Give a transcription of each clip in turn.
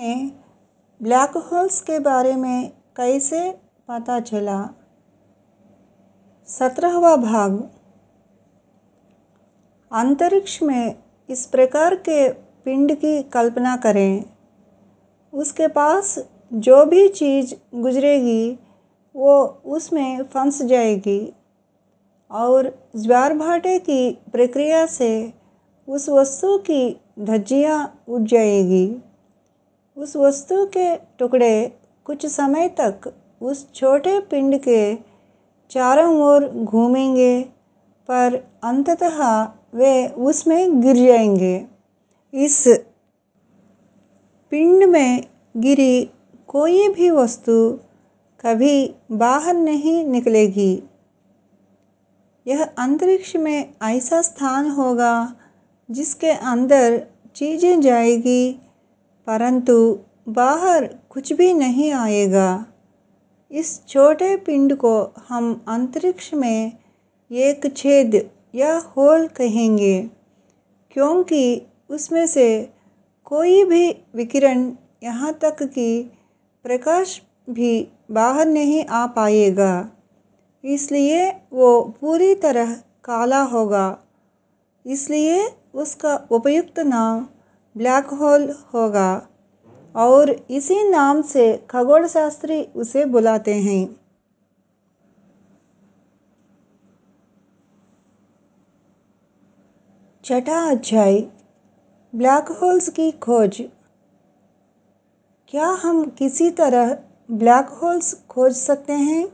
में black holes के बारे में कैसे पता चला। 17वां भाग। अंतरिक्ष में इस प्रकार के पिंड की कल्पना करें। उसके पास जो भी चीज़ गुजरेगी वो उसमें फंस जाएगी और ज्वार-भाटे की प्रक्रिया से उस वस्तु की धज्जियाँ उड़ जाएगी। उस वस्तु के टुकड़े कुछ समय तक उस छोटे पिंड के चारों ओर घूमेंगे, पर अंततः वे उसमें गिर जाएंगे। इस पिंड में गिरी कोई भी वस्तु कभी बाहर नहीं निकलेगी। यह अंतरिक्ष में ऐसा स्थान होगा जिसके अंदर चीज़ें जाएगी, परंतु बाहर कुछ भी नहीं आएगा। इस छोटे पिंड को हम अंतरिक्ष में एक छेद या होल कहेंगे, क्योंकि उसमें से कोई भी विकिरण, यहाँ तक कि प्रकाश भी बाहर नहीं आ पाएगा। इसलिए वो पूरी तरह काला होगा। इसलिए उसका उपयुक्त नाम ब्लैक होल होगा और इसी नाम से खगोलशास्त्री उसे बुलाते हैं। छठा अध्याय, ब्लैक होल्स की खोज। क्या हम किसी तरह ब्लैक होल्स खोज सकते हैं?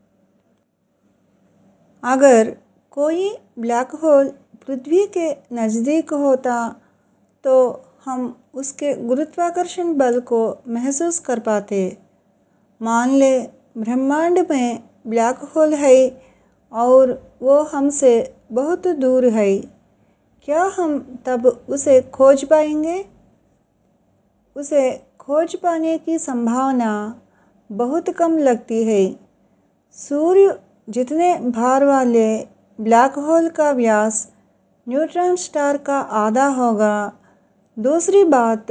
अगर कोई ब्लैक होल पृथ्वी के नज़दीक होता तो हम उसके गुरुत्वाकर्षण बल को महसूस कर पाते। मान ले ब्रह्मांड में ब्लैक होल है और वो हमसे बहुत दूर है। क्या हम तब उसे खोज पाएंगे? उसे खोज पाने की संभावना बहुत कम लगती है। सूर्य जितने भार वाले ब्लैक होल का व्यास न्यूट्रॉन स्टार का आधा होगा। दूसरी बात,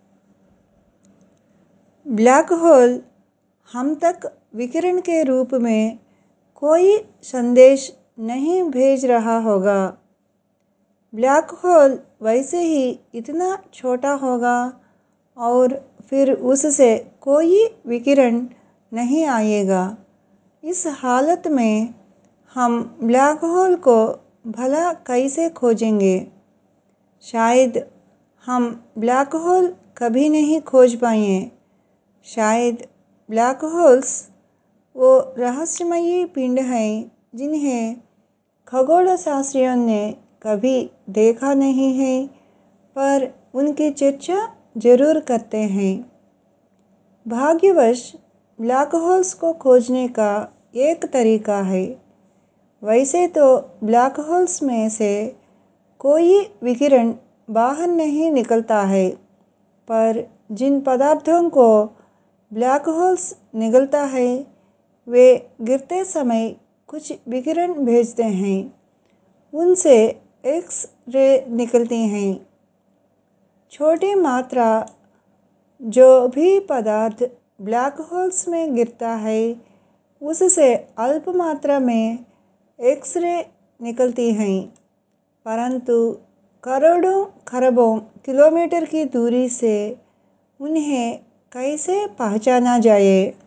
ब्लैक होल हम तक विकिरण के रूप में कोई संदेश नहीं भेज रहा होगा। ब्लैक होल वैसे ही इतना छोटा होगा और फिर उससे कोई विकिरण नहीं आएगा। इस हालत में हम ब्लैक होल को भला कैसे खोजेंगे? शायद हम ब्लैक होल कभी नहीं खोज पाएंगे। शायद ब्लैक होल्स वो रहस्यमयी पिंड हैं जिन्हें खगोलशास्त्रियों ने कभी देखा नहीं है, पर उनकी चर्चा जरूर करते हैं। भाग्यवश ब्लैक होल्स को खोजने का एक तरीका है। वैसे तो ब्लैक होल्स में से कोई विकिरण बाहर नहीं निकलता है, पर जिन पदार्थों को ब्लैक होल्स निगलता है वे गिरते समय कुछ विकिरण भेजते हैं। उनसे एक्स रे निकलती हैं। छोटी मात्रा जो भी पदार्थ ब्लैक होल्स में गिरता है उससे अल्प मात्रा में एक्स रे निकलती हैं, परंतु करोड़ों खरबों किलोमीटर की दूरी से उन्हें कैसे पहचाना जाए?